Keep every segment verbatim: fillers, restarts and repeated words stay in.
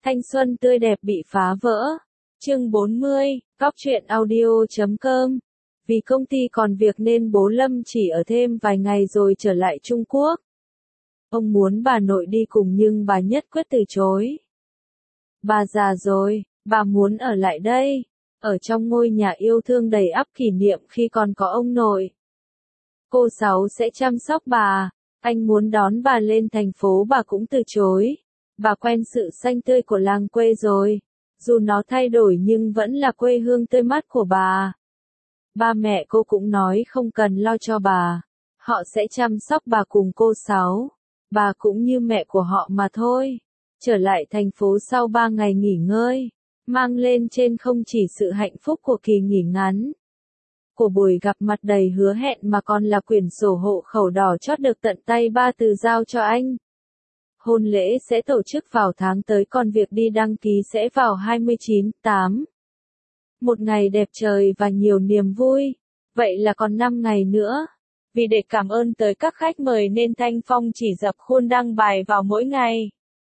Thanh xuân tươi đẹp bị phá vỡ. Chương bốn mươi, Cóc truyện audio chấm com. Vì công ty còn việc nên bố Lâm chỉ ở thêm vài ngày rồi trở lại Trung Quốc. Ông muốn bà nội đi cùng nhưng bà nhất quyết từ chối. Bà già rồi, bà muốn ở lại đây, ở trong ngôi nhà yêu thương đầy ắp kỷ niệm khi còn có ông nội. Cô Sáu sẽ chăm sóc bà, anh muốn đón bà lên thành phố bà cũng từ chối. Bà quen sự xanh tươi của làng quê rồi, dù nó thay đổi nhưng vẫn là quê hương tươi mát của bà. Ba mẹ cô cũng nói không cần lo cho bà, họ sẽ chăm sóc bà cùng cô Sáu. Bà cũng như mẹ của họ mà thôi. Trở lại thành phố sau ba ngày nghỉ ngơi, mang lên trên không chỉ sự hạnh phúc của kỳ nghỉ ngắn, của buổi gặp mặt đầy hứa hẹn mà còn là quyển sổ hộ khẩu đỏ chót được tận tay ba từ giao cho anh. Hôn lễ sẽ tổ chức vào tháng tới còn việc đi đăng ký sẽ vào hai mươi chín tháng tám. Một ngày đẹp trời và nhiều niềm vui. Vậy là còn năm ngày nữa. Vì để cảm ơn tới các khách mời nên Thanh Phong chỉ dập khuôn đăng bài vào mỗi ngày.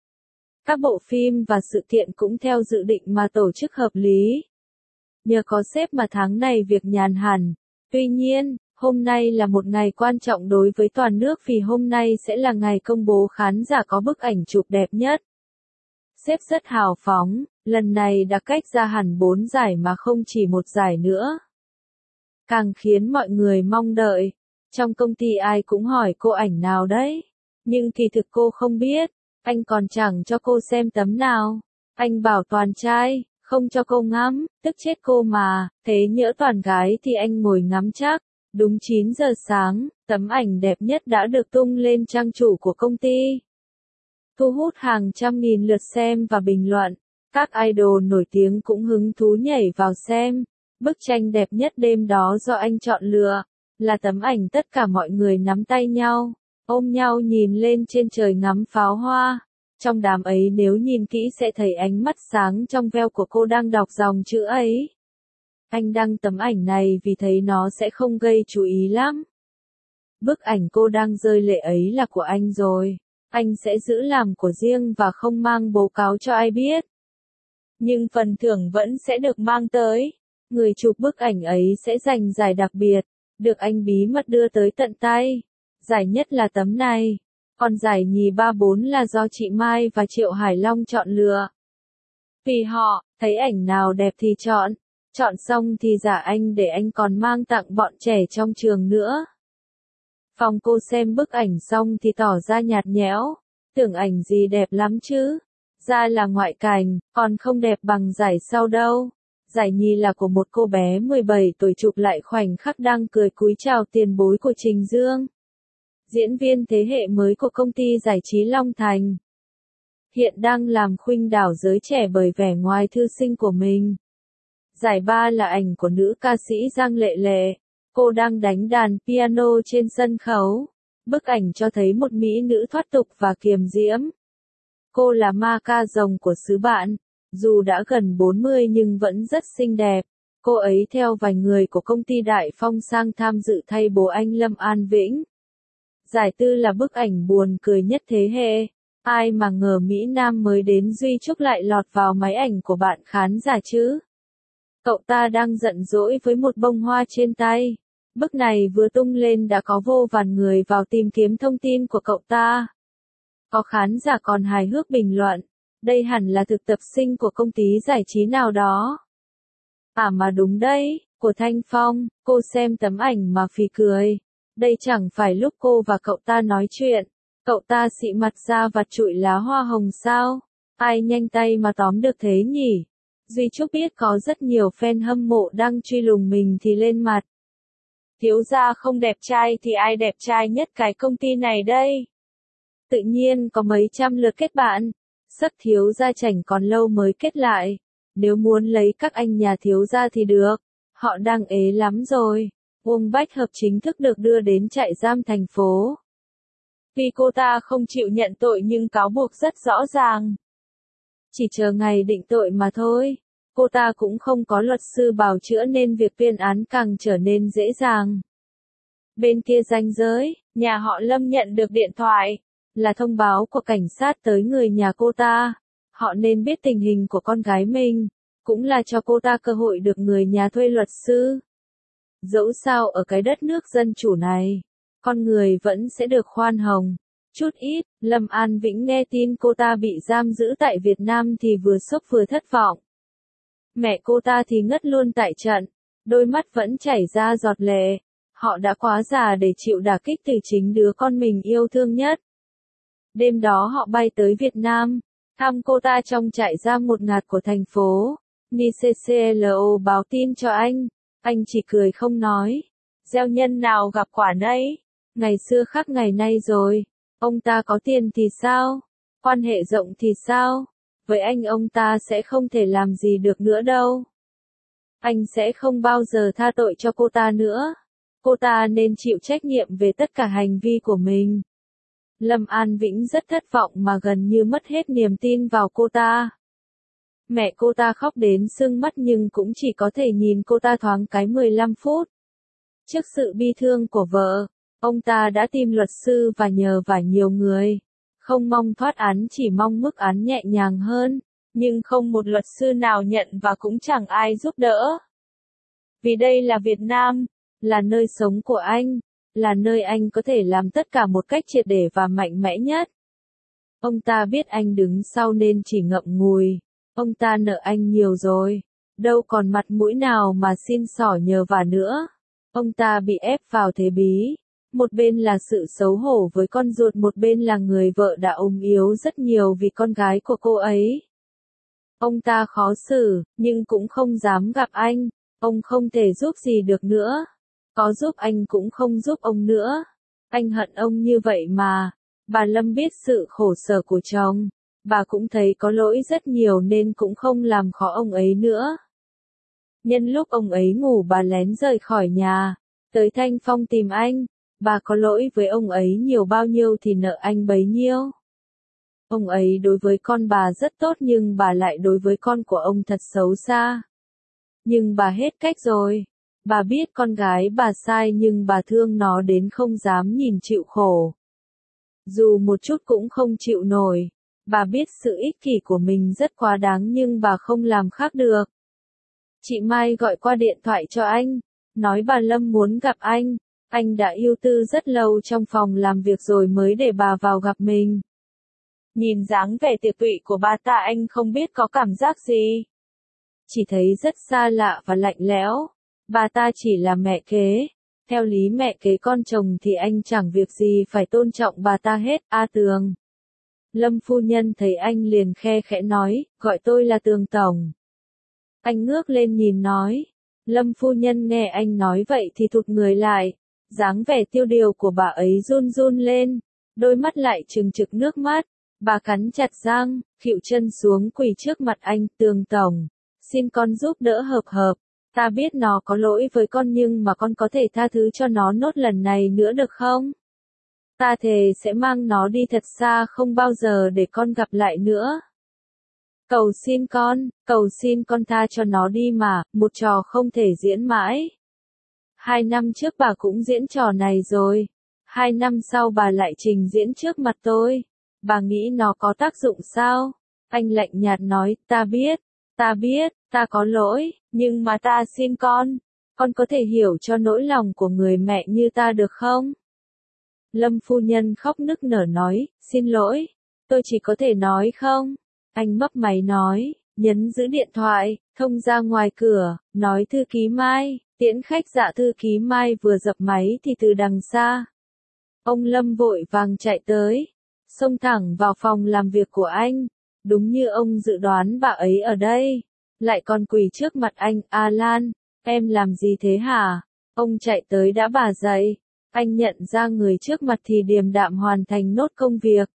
Các bộ phim và sự kiện cũng theo dự định mà tổ chức hợp lý. Nhờ có sếp mà tháng này việc nhàn hẳn. Tuy nhiên, hôm nay là một ngày quan trọng đối với toàn nước vì hôm nay sẽ là ngày công bố khán giả có bức ảnh chụp đẹp nhất. Sếp rất hào phóng, lần này đã cách ra hẳn bốn giải mà không chỉ một giải nữa. Càng khiến mọi người mong đợi. Trong công ty ai cũng hỏi cô ảnh nào đấy. Nhưng kỳ thực cô không biết, anh còn chẳng cho cô xem tấm nào. Anh bảo toàn trai, không cho cô ngắm, tức chết cô mà, thế nhỡ toàn gái thì anh ngồi ngắm chắc. Đúng chín giờ sáng, tấm ảnh đẹp nhất đã được tung lên trang chủ của công ty. Thu hút hàng trăm nghìn lượt xem và bình luận. Các idol nổi tiếng cũng hứng thú nhảy vào xem. Bức tranh đẹp nhất đêm đó do anh chọn lựa, là tấm ảnh tất cả mọi người nắm tay nhau, ôm nhau nhìn lên trên trời ngắm pháo hoa. Trong đám ấy nếu nhìn kỹ sẽ thấy ánh mắt sáng trong veo của cô đang đọc dòng chữ ấy. Anh đăng tấm ảnh này vì thấy nó sẽ không gây chú ý lắm. Bức ảnh cô đang rơi lệ ấy là của anh rồi. Anh sẽ giữ làm của riêng và không mang bố cáo cho ai biết. Nhưng phần thưởng vẫn sẽ được mang tới. Người chụp bức ảnh ấy sẽ giành giải đặc biệt, được anh bí mật đưa tới tận tay. Giải nhất là tấm này. Còn giải nhì ba bốn là do chị Mai và Triệu Hải Long chọn lựa. Vì họ, thấy ảnh nào đẹp thì chọn. Chọn xong thì giả anh để anh còn mang tặng bọn trẻ trong trường nữa. Phòng cô xem bức ảnh xong thì tỏ ra nhạt nhẽo. Tưởng ảnh gì đẹp lắm chứ. Ra là ngoại cảnh, còn không đẹp bằng giải sau đâu. Giải nhì là của một cô bé mười bảy tuổi chụp lại khoảnh khắc đang cười cúi chào tiền bối của Trình Dương. Diễn viên thế hệ mới của công ty giải trí Long Thành. Hiện đang làm khuynh đảo giới trẻ bởi vẻ ngoài thư sinh của mình. Giải ba là ảnh của nữ ca sĩ Giang Lệ Lệ. Cô đang đánh đàn piano trên sân khấu. Bức ảnh cho thấy một mỹ nữ thoát tục và kiềm diễm. Cô là ma ca rồng của xứ bạn. Dù đã gần bốn mươi nhưng vẫn rất xinh đẹp. Cô ấy theo vài người của công ty Đại Phong sang tham dự thay bố anh Lâm An Vĩnh. Giải tư là bức ảnh buồn cười nhất thế hệ. Ai mà ngờ Mỹ Nam mới đến Duy Trúc lại lọt vào máy ảnh của bạn khán giả chứ. Cậu ta đang giận dỗi với một bông hoa trên tay. Bức này vừa tung lên đã có vô vàn người vào tìm kiếm thông tin của cậu ta. Có khán giả còn hài hước bình luận. Đây hẳn là thực tập sinh của công ty giải trí nào đó. À mà đúng đấy, của Thanh Phong, cô xem tấm ảnh mà phì cười. Đây chẳng phải lúc cô và cậu ta nói chuyện. Cậu ta xị mặt ra vặt trụi lá hoa hồng sao? Ai nhanh tay mà tóm được thế nhỉ? Duy Trúc biết có rất nhiều fan hâm mộ đang truy lùng mình thì lên mặt. Thiếu gia không đẹp trai thì ai đẹp trai nhất cái công ty này đây? Tự nhiên có mấy trăm lượt kết bạn. Sắc thiếu gia chảnh còn lâu mới kết lại. Nếu muốn lấy các anh nhà thiếu gia thì được. Họ đang ế lắm rồi. Uông Bách Hợp chính thức được đưa đến trại giam thành phố. Vì cô ta không chịu nhận tội nhưng cáo buộc rất rõ ràng. Chỉ chờ ngày định tội mà thôi. Cô ta cũng không có luật sư bào chữa nên việc tuyên án càng trở nên dễ dàng. Bên kia ranh giới, nhà họ Lâm nhận được điện thoại. Là thông báo của cảnh sát tới người nhà cô ta. Họ nên biết tình hình của con gái mình, cũng là cho cô ta cơ hội được người nhà thuê luật sư. Dẫu sao ở cái đất nước dân chủ này, con người vẫn sẽ được khoan hồng. Chút ít, Lâm An Vĩnh nghe tin cô ta bị giam giữ tại Việt Nam thì vừa sốc vừa thất vọng. Mẹ cô ta thì ngất luôn tại trận, đôi mắt vẫn chảy ra giọt lệ. Họ đã quá già để chịu đả kích từ chính đứa con mình yêu thương nhất. Đêm đó họ bay tới Việt Nam, thăm cô ta trong trại giam một ngạt của thành phố. Niclo báo tin cho anh, anh chỉ cười không nói. Gieo nhân nào gặp quả nấy, ngày xưa khác ngày nay rồi. Ông ta có tiền thì sao? Quan hệ rộng thì sao? Với anh ông ta sẽ không thể làm gì được nữa đâu. Anh sẽ không bao giờ tha tội cho cô ta nữa. Cô ta nên chịu trách nhiệm về tất cả hành vi của mình. Lâm An Vĩnh rất thất vọng mà gần như mất hết niềm tin vào cô ta. Mẹ cô ta khóc đến sưng mắt nhưng cũng chỉ có thể nhìn cô ta thoáng cái mười lăm phút. Trước sự bi thương của vợ, ông ta đã tìm luật sư và nhờ vả nhiều người. Không mong thoát án, chỉ mong mức án nhẹ nhàng hơn. Nhưng không một luật sư nào nhận và cũng chẳng ai giúp đỡ. Vì đây là Việt Nam, là nơi sống của anh, là nơi anh có thể làm tất cả một cách triệt để và mạnh mẽ nhất. Ông ta biết anh đứng sau nên chỉ ngậm ngùi. Ông ta nợ anh nhiều rồi, đâu còn mặt mũi nào mà xin xỏ nhờ vả nữa. Ông ta bị ép vào thế bí. Một bên là sự xấu hổ với con ruột, một bên là người vợ đã ốm yếu rất nhiều vì con gái của cô ấy. Ông ta khó xử, nhưng cũng không dám gặp anh. Ông không thể giúp gì được nữa. Có giúp anh cũng không giúp ông nữa. Anh hận ông như vậy mà. Bà Lâm biết sự khổ sở của chồng. Bà cũng thấy có lỗi rất nhiều nên cũng không làm khó ông ấy nữa. Nhân lúc ông ấy ngủ, bà lén rời khỏi nhà, tới Thanh Phong tìm anh. Bà có lỗi với ông ấy nhiều bao nhiêu thì nợ anh bấy nhiêu. Ông ấy đối với con bà rất tốt nhưng bà lại đối với con của ông thật xấu xa. Nhưng bà hết cách rồi. Bà biết con gái bà sai nhưng bà thương nó đến không dám nhìn chịu khổ. Dù một chút cũng không chịu nổi. Bà biết sự ích kỷ của mình rất quá đáng nhưng bà không làm khác được. Chị Mai gọi qua điện thoại cho anh, nói bà Lâm muốn gặp anh. Anh đã ưu tư rất lâu trong phòng làm việc rồi mới để bà vào gặp mình. Nhìn dáng vẻ tiều tụy của bà ta, anh không biết có cảm giác gì. Chỉ thấy rất xa lạ và lạnh lẽo. Bà ta chỉ là mẹ kế. Theo lý mẹ kế con chồng thì anh chẳng việc gì phải tôn trọng bà ta hết. A Tường. Lâm phu nhân thấy anh liền khe khẽ nói, gọi tôi là Tường tổng. Anh ngước lên nhìn nói. Lâm phu nhân nghe anh nói vậy thì thụt người lại. Dáng vẻ tiêu điều của bà ấy run run lên. Đôi mắt lại trừng trực nước mắt. Bà cắn chặt răng, khuỵu chân xuống quỳ trước mặt anh. Tường tổng, xin con giúp đỡ Hợp Hợp. Ta biết nó có lỗi với con nhưng mà con có thể tha thứ cho nó nốt lần này nữa được không? Ta thề sẽ mang nó đi thật xa, không bao giờ để con gặp lại nữa. Cầu xin con, cầu xin con tha cho nó đi mà, một trò không thể diễn mãi. Hai năm trước bà cũng diễn trò này rồi. Hai năm sau bà lại trình diễn trước mặt tôi. Bà nghĩ nó có tác dụng sao? Anh lạnh nhạt nói, ta biết, ta biết, ta có lỗi, nhưng mà ta xin con. Con có thể hiểu cho nỗi lòng của người mẹ như ta được không? Lâm phu nhân khóc nức nở nói, xin lỗi, tôi chỉ có thể nói không. Anh mấp máy nói, nhấn giữ điện thoại, thông ra ngoài cửa, nói thư ký Mai, tiễn khách. Dạ thư ký Mai vừa dập máy thì từ đằng xa, ông Lâm vội vàng chạy tới, xông thẳng vào phòng làm việc của anh. Đúng như ông dự đoán, bà ấy ở đây, lại còn quỳ trước mặt anh. A Lan, em làm gì thế hả? Ông chạy tới đã bà dậy. Anh nhận ra người trước mặt thì điềm đạm hoàn thành nốt công việc.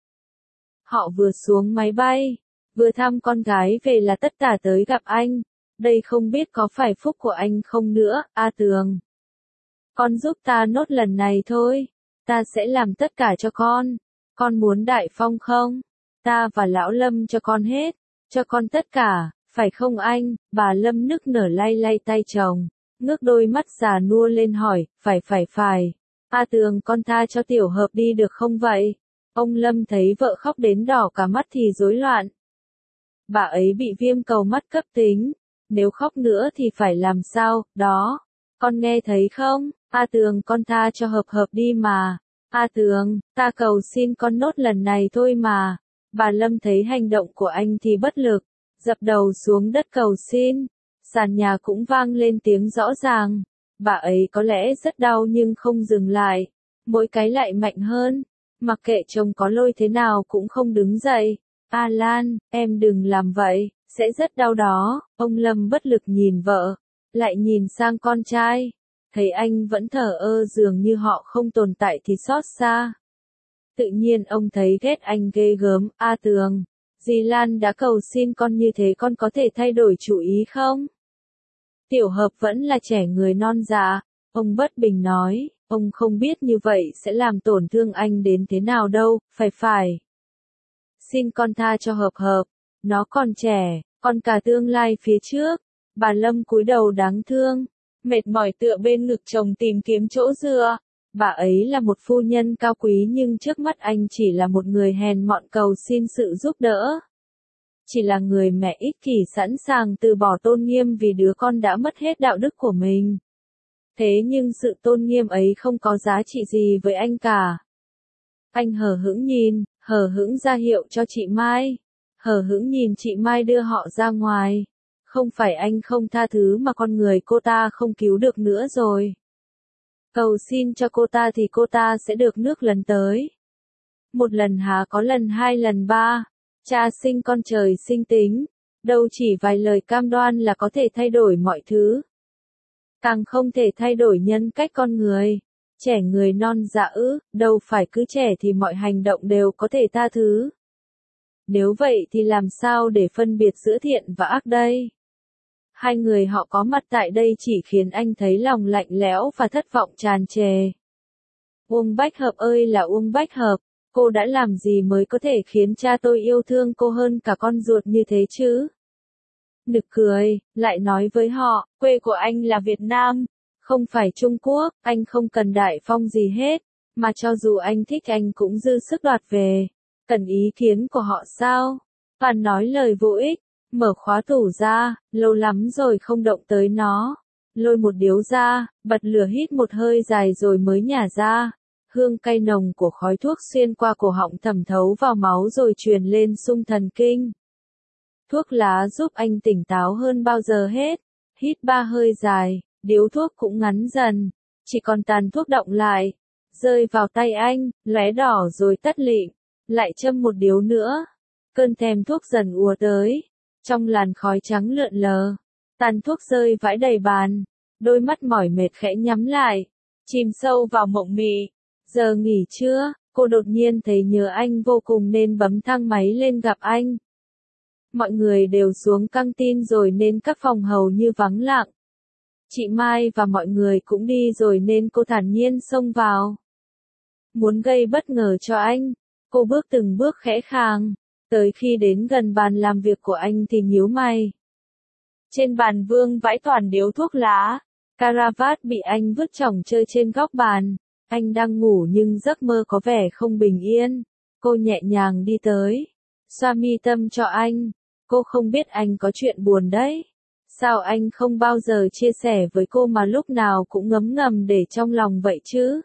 Họ vừa xuống máy bay, vừa thăm con gái về là tất cả tới gặp anh. Đây không biết có phải phúc của anh không nữa. A Tường, con giúp ta nốt lần này thôi. Ta sẽ làm tất cả cho con. Con muốn đại phong không? Ta và lão Lâm cho con hết. Cho con tất cả, phải không anh? Bà Lâm nức nở lay lay tay chồng, ngước đôi mắt già nua lên hỏi, phải phải phải. A Tường, con tha cho Tiểu Hợp đi được không vậy? Ông Lâm thấy vợ khóc đến đỏ cả mắt thì rối loạn. Bà ấy bị viêm cầu mắt cấp tính. Nếu khóc nữa thì phải làm sao, đó. Con nghe thấy không? A Tường con tha cho Hợp Hợp đi mà. A Tường, ta cầu xin con nốt lần này thôi mà. Bà Lâm thấy hành động của anh thì bất lực, dập đầu xuống đất cầu xin. Sàn nhà cũng vang lên tiếng rõ ràng. Bà ấy có lẽ rất đau nhưng không dừng lại. Mỗi cái lại mạnh hơn. Mặc kệ chồng có lôi thế nào cũng không đứng dậy. A Lan, em đừng làm vậy, sẽ rất đau đó. Ông Lâm bất lực nhìn vợ, lại nhìn sang con trai. Thấy anh vẫn thờ ơ dường như họ không tồn tại thì xót xa. Tự nhiên ông thấy ghét anh ghê gớm. A Tường, dì Lan đã cầu xin con như thế, con có thể thay đổi chủ ý không? Tiểu Hợp vẫn là trẻ người non dạ. Ông bất bình nói, ông không biết như vậy sẽ làm tổn thương anh đến thế nào đâu, phải phải. Xin con tha cho Hợp Hợp, nó còn trẻ, còn cả tương lai phía trước. Bà Lâm cúi đầu đáng thương, mệt mỏi tựa bên ngực chồng tìm kiếm chỗ dựa. Bà ấy là một phu nhân cao quý nhưng trước mắt anh chỉ là một người hèn mọn cầu xin sự giúp đỡ. Chỉ là người mẹ ích kỷ sẵn sàng từ bỏ tôn nghiêm vì đứa con đã mất hết đạo đức của mình. Thế nhưng sự tôn nghiêm ấy không có giá trị gì với anh cả. Anh hờ hững nhìn, hờ hững ra hiệu cho chị Mai. Hờ hững nhìn chị Mai đưa họ ra ngoài. Không phải anh không tha thứ mà con người cô ta không cứu được nữa rồi. Cầu xin cho cô ta thì cô ta sẽ được nước lần tới. Một lần há có lần hai lần ba. Cha sinh con trời sinh tính. Đâu chỉ vài lời cam đoan là có thể thay đổi mọi thứ. Càng không thể thay đổi nhân cách con người. Trẻ người non dạ ư, đâu phải cứ trẻ thì mọi hành động đều có thể tha thứ. Nếu vậy thì làm sao để phân biệt giữa thiện và ác đây? Hai người họ có mặt tại đây chỉ khiến anh thấy lòng lạnh lẽo và thất vọng tràn trề. Uông Bách Hợp ơi là Uông Bách Hợp, cô đã làm gì mới có thể khiến cha tôi yêu thương cô hơn cả con ruột như thế chứ? Nực cười, lại nói với họ, quê của anh là Việt Nam, không phải Trung Quốc, anh không cần đại phong gì hết, mà cho dù anh thích anh cũng dư sức đoạt về. Cần ý kiến của họ sao? Bạn nói lời vô ích, mở khóa tủ ra, lâu lắm rồi không động tới nó. Lôi một điếu ra, bật lửa hít một hơi dài rồi mới nhả ra. Hương cay nồng của khói thuốc xuyên qua cổ họng thẩm thấu vào máu rồi truyền lên xung thần kinh. Thuốc lá giúp anh tỉnh táo hơn bao giờ hết. Hít ba hơi dài, điếu thuốc cũng ngắn dần. Chỉ còn tàn thuốc đọng lại. Rơi vào tay anh, lóe đỏ rồi tắt lịm. Lại châm một điếu nữa. Cơn thèm thuốc dần ùa tới. Trong làn khói trắng lượn lờ. Tàn thuốc rơi vãi đầy bàn. Đôi mắt mỏi mệt khẽ nhắm lại. Chìm sâu vào mộng mị. Giờ nghỉ trưa, cô đột nhiên thấy nhớ anh vô cùng nên bấm thang máy lên gặp anh. Mọi người đều xuống căng tin rồi nên các phòng hầu như vắng lặng. Chị Mai và mọi người cũng đi rồi nên cô thản nhiên xông vào. Muốn gây bất ngờ cho anh, cô bước từng bước khẽ khàng. Tới khi đến gần bàn làm việc của anh thì nhíu mày. Trên bàn vương vãi toàn điếu thuốc lá. Caravat bị anh vứt chỏng chơi trên góc bàn. Anh đang ngủ nhưng giấc mơ có vẻ không bình yên. Cô nhẹ nhàng đi tới. Xoa mi tâm cho anh. Cô không biết anh có chuyện buồn đấy. Sao anh không bao giờ chia sẻ với cô mà lúc nào cũng ngấm ngầm để trong lòng vậy chứ?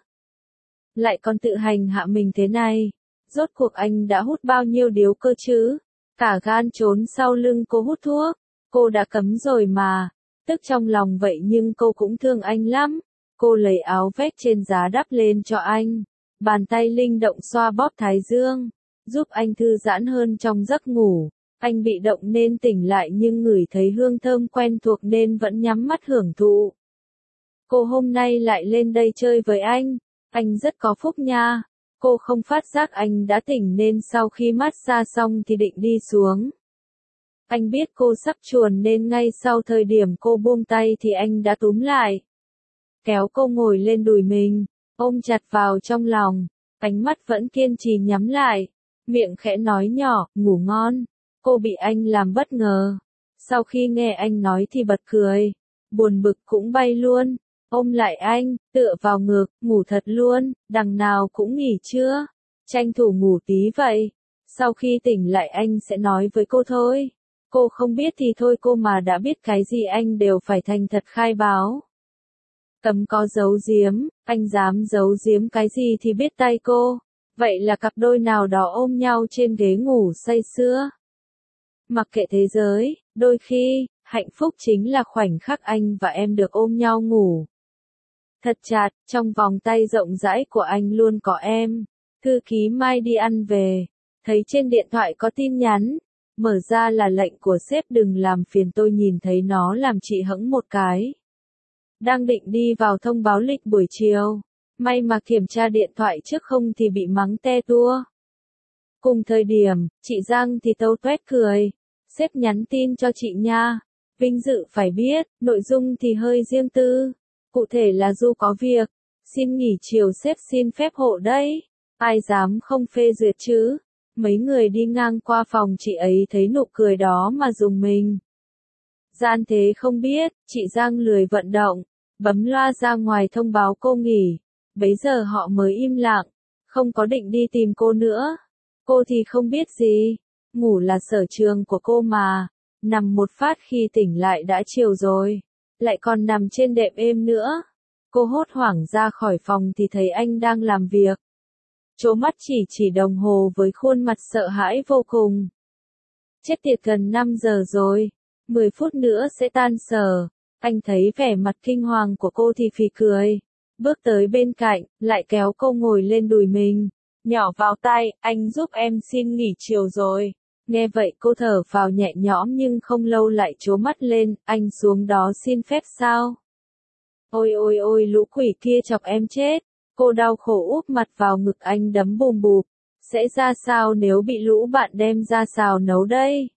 Lại còn tự hành hạ mình thế này. Rốt cuộc anh đã hút bao nhiêu điếu cơ chứ? Cả gan trốn sau lưng cô hút thuốc. Cô đã cấm rồi mà. Tức trong lòng vậy nhưng cô cũng thương anh lắm. Cô lấy áo vest trên giá đắp lên cho anh. Bàn tay linh động xoa bóp thái dương. Giúp anh thư giãn hơn trong giấc ngủ. Anh bị động nên tỉnh lại nhưng ngửi thấy hương thơm quen thuộc nên vẫn nhắm mắt hưởng thụ. Cô hôm nay lại lên đây chơi với anh. Anh rất có phúc nha. Cô không phát giác anh đã tỉnh nên sau khi massage xong thì định đi xuống. Anh biết cô sắp chuồn nên ngay sau thời điểm cô buông tay thì anh đã túm lại. Kéo cô ngồi lên đùi mình, ôm chặt vào trong lòng, ánh mắt vẫn kiên trì nhắm lại, miệng khẽ nói nhỏ, ngủ ngon. Cô bị anh làm bất ngờ. Sau khi nghe anh nói thì bật cười, buồn bực cũng bay luôn. Ôm lại anh, tựa vào ngực, ngủ thật luôn, đằng nào cũng nghỉ chưa? Tranh thủ ngủ tí vậy. Sau khi tỉnh lại anh sẽ nói với cô thôi. Cô không biết thì thôi, cô mà đã biết cái gì anh đều phải thành thật khai báo. Cấm có giấu giếm, anh dám giấu giếm cái gì thì biết tay cô. Vậy là cặp đôi nào đó ôm nhau trên ghế ngủ say sưa. Mặc kệ thế giới, đôi khi, hạnh phúc chính là khoảnh khắc anh và em được ôm nhau ngủ. Thật chặt, trong vòng tay rộng rãi của anh luôn có em. Thư ký Mai đi ăn về, thấy trên điện thoại có tin nhắn. Mở ra là lệnh của sếp đừng làm phiền tôi, nhìn thấy nó làm chị hững một cái. Đang định đi vào thông báo lịch buổi chiều. May mà kiểm tra điện thoại trước không thì bị mắng te tua. Cùng thời điểm, chị Giang thì tâu tuét cười. Sếp nhắn tin cho chị nha. Vinh dự phải biết, nội dung thì hơi riêng tư. Cụ thể là Du có việc. Xin nghỉ chiều sếp xin phép hộ đấy. Ai dám không phê duyệt chứ. Mấy người đi ngang qua phòng chị ấy thấy nụ cười đó mà rùng mình. Gian thế không biết, chị Giang lười vận động. Bấm loa ra ngoài thông báo cô nghỉ. Bấy giờ họ mới im lặng. Không có định đi tìm cô nữa. Cô thì không biết gì. Ngủ là sở trường của cô mà. Nằm một phát khi tỉnh lại đã chiều rồi. Lại còn nằm trên đệm êm nữa. Cô hốt hoảng ra khỏi phòng thì thấy anh đang làm việc. Trố mắt chỉ chỉ đồng hồ với khuôn mặt sợ hãi vô cùng. Chết tiệt, gần năm giờ rồi. mười phút nữa sẽ tan sở. Anh thấy vẻ mặt kinh hoàng của cô thì phì cười. Bước tới bên cạnh, lại kéo cô ngồi lên đùi mình. Nhỏ vào tai, anh giúp em xin nghỉ chiều rồi. Nghe vậy cô thở phào nhẹ nhõm nhưng không lâu lại trố mắt lên, anh xuống đó xin phép sao? Ôi ôi ôi, lũ quỷ kia chọc em chết. Cô đau khổ úp mặt vào ngực anh đấm bùm bụp. Sẽ ra sao nếu bị lũ bạn đem ra xào nấu đây?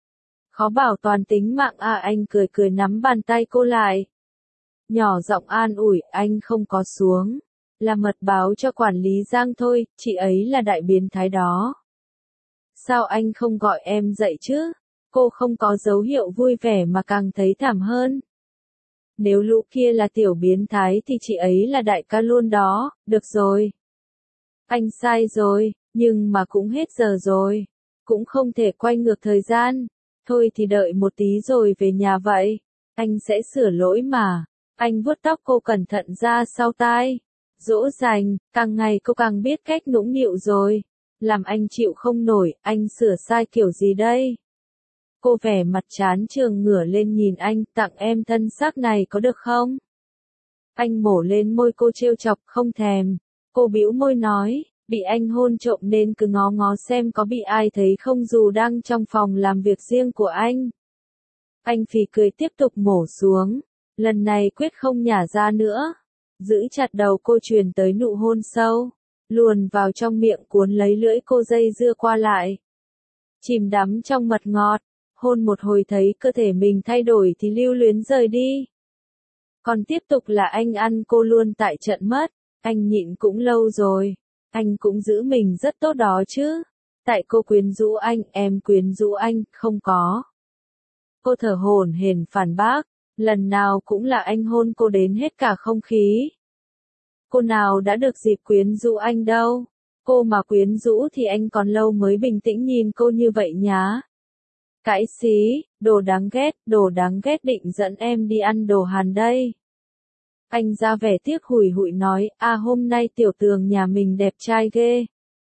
Khó bảo toàn tính mạng à, anh cười cười nắm bàn tay cô lại. Nhỏ giọng an ủi, anh không có xuống. Là mật báo cho quản lý Giang thôi, chị ấy là đại biến thái đó. Sao anh không gọi em dậy chứ? Cô không có dấu hiệu vui vẻ mà càng thấy thảm hơn. Nếu lũ kia là tiểu biến thái thì chị ấy là đại ca luôn đó, được rồi. Anh sai rồi, nhưng mà cũng hết giờ rồi. Cũng không thể quay ngược thời gian. Thôi thì đợi một tí rồi về nhà vậy. Anh sẽ sửa lỗi mà. Anh vuốt tóc cô cẩn thận ra sau tai. Dỗ dành, càng ngày cô càng biết cách nũng nịu rồi. Làm anh chịu không nổi, anh sửa sai kiểu gì đây? Cô vẻ mặt chán chường ngửa lên nhìn anh, tặng em thân xác này có được không? Anh mổ lên môi cô trêu chọc, không thèm. Cô bĩu môi nói, bị anh hôn trộm nên cứ ngó ngó xem có bị ai thấy không dù đang trong phòng làm việc riêng của anh. Anh phì cười tiếp tục mổ xuống. Lần này quyết không nhả ra nữa. Giữ chặt đầu cô truyền tới nụ hôn sâu. Luồn vào trong miệng cuốn lấy lưỡi cô dây dưa qua lại. Chìm đắm trong mật ngọt. Hôn một hồi thấy cơ thể mình thay đổi thì lưu luyến rời đi. Còn tiếp tục là anh ăn cô luôn tại trận mất. Anh nhịn cũng lâu rồi. Anh cũng giữ mình rất tốt đó chứ. Tại cô quyến rũ anh, em quyến rũ anh, không có. Cô thở hổn hển phản bác. Lần nào cũng là anh hôn cô đến hết cả không khí. Cô nào đã được dịp quyến rũ anh đâu. Cô mà quyến rũ thì anh còn lâu mới bình tĩnh nhìn cô như vậy nhá. Cãi xí, đồ đáng ghét, đồ đáng ghét, định dẫn em đi ăn đồ Hàn đây. Anh ra vẻ tiếc hùi hụi nói, à hôm nay tiểu tường nhà mình đẹp trai ghê.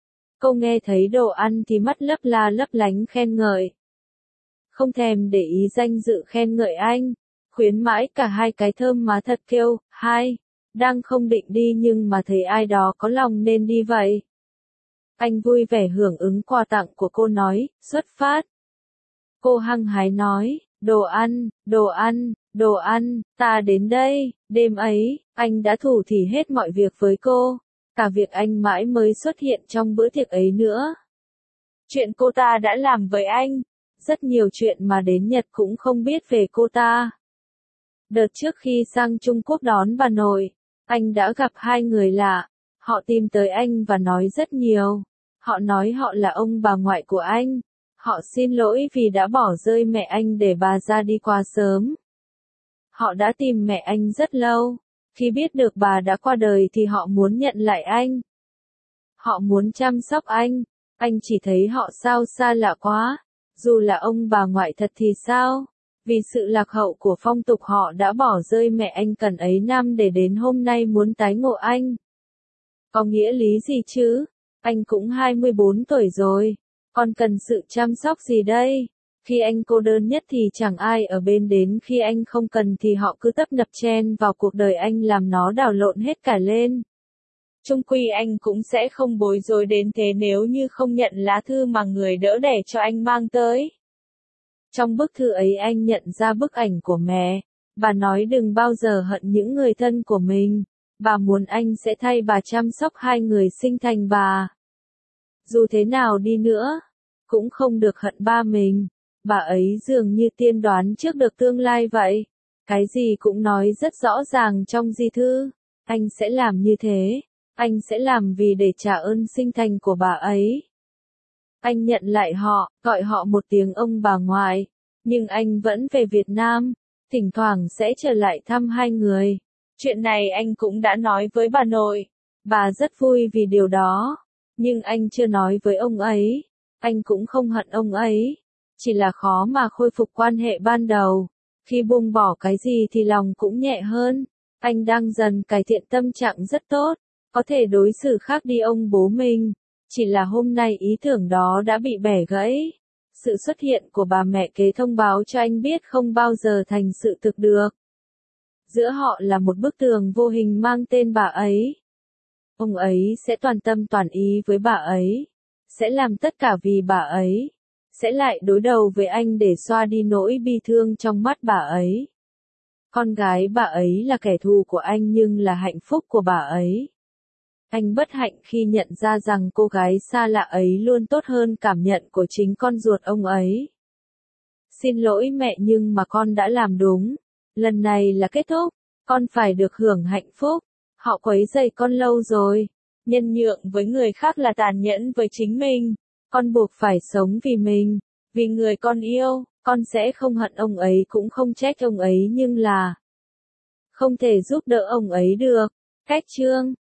Cô nghe thấy đồ ăn thì mắt lấp la lấp lánh khen ngợi. Không thèm để ý danh dự khen ngợi anh. Khuyến mãi cả hai cái thơm má thật kêu, hai. Đang không định đi nhưng mà thấy ai đó có lòng nên đi vậy. Anh vui vẻ hưởng ứng quà tặng của cô nói, xuất phát. Cô hăng hái nói, đồ ăn, đồ ăn, đồ ăn, ta đến đây. Đêm ấy, anh đã thủ thỉ hết mọi việc với cô. Cả việc anh mãi mới xuất hiện trong bữa tiệc ấy nữa. Chuyện cô ta đã làm với anh. Rất nhiều chuyện mà đến Nhật cũng không biết về cô ta. Đợt trước khi sang Trung Quốc đón bà nội, anh đã gặp hai người lạ. Họ tìm tới anh và nói rất nhiều. Họ nói họ là ông bà ngoại của anh. Họ xin lỗi vì đã bỏ rơi mẹ anh để bà ra đi quá sớm. Họ đã tìm mẹ anh rất lâu. Khi biết được bà đã qua đời thì họ muốn nhận lại anh. Họ muốn chăm sóc anh. Anh chỉ thấy họ sao xa lạ quá. Dù là ông bà ngoại thật thì sao? Vì sự lạc hậu của phong tục họ đã bỏ rơi mẹ anh cần ấy năm để đến hôm nay muốn tái ngộ anh. Có nghĩa lý gì chứ? Anh cũng hai mươi bốn tuổi rồi. Còn cần sự chăm sóc gì đây? Khi anh cô đơn nhất thì chẳng ai ở bên, đến khi anh không cần thì họ cứ tấp nập chen vào cuộc đời anh làm nó đảo lộn hết cả lên. Chung quy anh cũng sẽ không bối rối đến thế nếu như không nhận lá thư mà người đỡ đẻ cho anh mang tới. Trong bức thư ấy anh nhận ra bức ảnh của mẹ. Bà nói đừng bao giờ hận những người thân của mình. Bà muốn anh sẽ thay bà chăm sóc hai người sinh thành bà. Dù thế nào đi nữa, cũng không được hận ba mình. Bà ấy dường như tiên đoán trước được tương lai vậy. Cái gì cũng nói rất rõ ràng trong di thư. Anh sẽ làm như thế. Anh sẽ làm vì để trả ơn sinh thành của bà ấy. Anh nhận lại họ, gọi họ một tiếng ông bà ngoại. Nhưng anh vẫn về Việt Nam. Thỉnh thoảng sẽ trở lại thăm hai người. Chuyện này anh cũng đã nói với bà nội. Bà rất vui vì điều đó. Nhưng anh chưa nói với ông ấy. Anh cũng không hận ông ấy. Chỉ là khó mà khôi phục quan hệ ban đầu. Khi buông bỏ cái gì thì lòng cũng nhẹ hơn. Anh đang dần cải thiện tâm trạng rất tốt. Có thể đối xử khác đi ông bố mình. Chỉ là hôm nay ý tưởng đó đã bị bẻ gãy. Sự xuất hiện của bà mẹ kế thông báo cho anh biết không bao giờ thành sự thực được. Giữa họ là một bức tường vô hình mang tên bà ấy. Ông ấy sẽ toàn tâm toàn ý với bà ấy. Sẽ làm tất cả vì bà ấy. Sẽ lại đối đầu với anh để xoa đi nỗi bi thương trong mắt bà ấy. Con gái bà ấy là kẻ thù của anh nhưng là hạnh phúc của bà ấy. Anh bất hạnh khi nhận ra rằng cô gái xa lạ ấy luôn tốt hơn cảm nhận của chính con ruột ông ấy. Xin lỗi mẹ nhưng mà con đã làm đúng. Lần này là kết thúc. Con phải được hưởng hạnh phúc. Họ quấy rầy con lâu rồi. Nhân nhượng với người khác là tàn nhẫn với chính mình. Con buộc phải sống vì mình. Vì người con yêu. Con sẽ không hận ông ấy cũng không trách ông ấy nhưng là không thể giúp đỡ ông ấy được. Cách chương